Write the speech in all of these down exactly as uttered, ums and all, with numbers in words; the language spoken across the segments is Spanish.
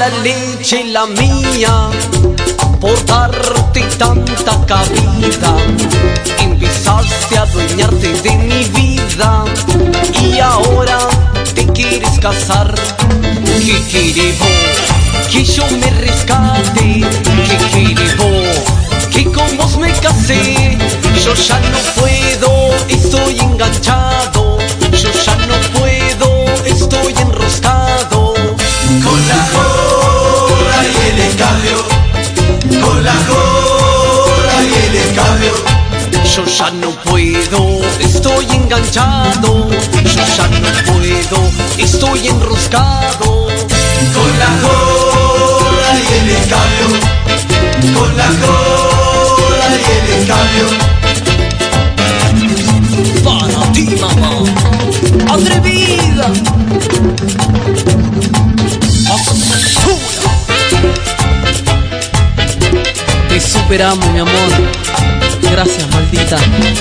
mala leche la mía por darte tanta cabida. Empezaste a adueñarte de mi vida y ahora te quieres casar. ¿Qué quieres vos? Que yo me rescate. ¿Qué quieres vos? Que con vos me casé. Yo ya no puedo, estoy enganchado. Yo ya no puedo, estoy enroscado. Con la joda y el escabio, con la joda y el escabio. Yo ya no puedo, estoy enganchado. Yo ya no puedo, estoy enroscado. Con la joda y el escabio, con la joda y el escabio. Para ti, mamá, atrevida, basura. Te superamos, mi amor. Gracias, maldita.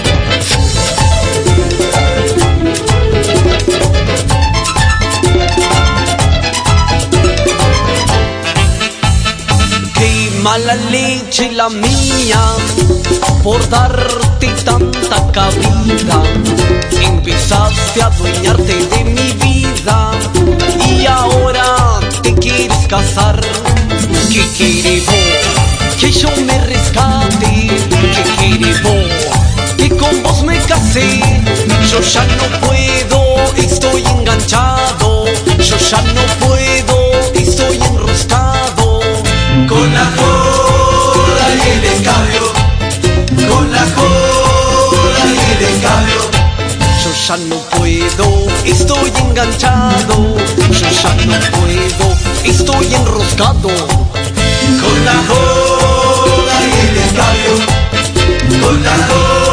Qué mala leche la mía por darte tanta cabida. Empezaste a adueñarte de mi vida y ahora te quieres casar. ¿Qué quieres vos? Que yo me rescate. ¿Qué quieres vos? Que con vos me casé. Yo ya no puedo, estoy enganchado. Yo ya no puedo, estoy enroscado. Con la joda y el escabio, con la joda y el escabio. Yo ya no puedo, estoy enganchado. Yo ya no puedo, estoy enroscado. Con la joda y el escabio, con la joda.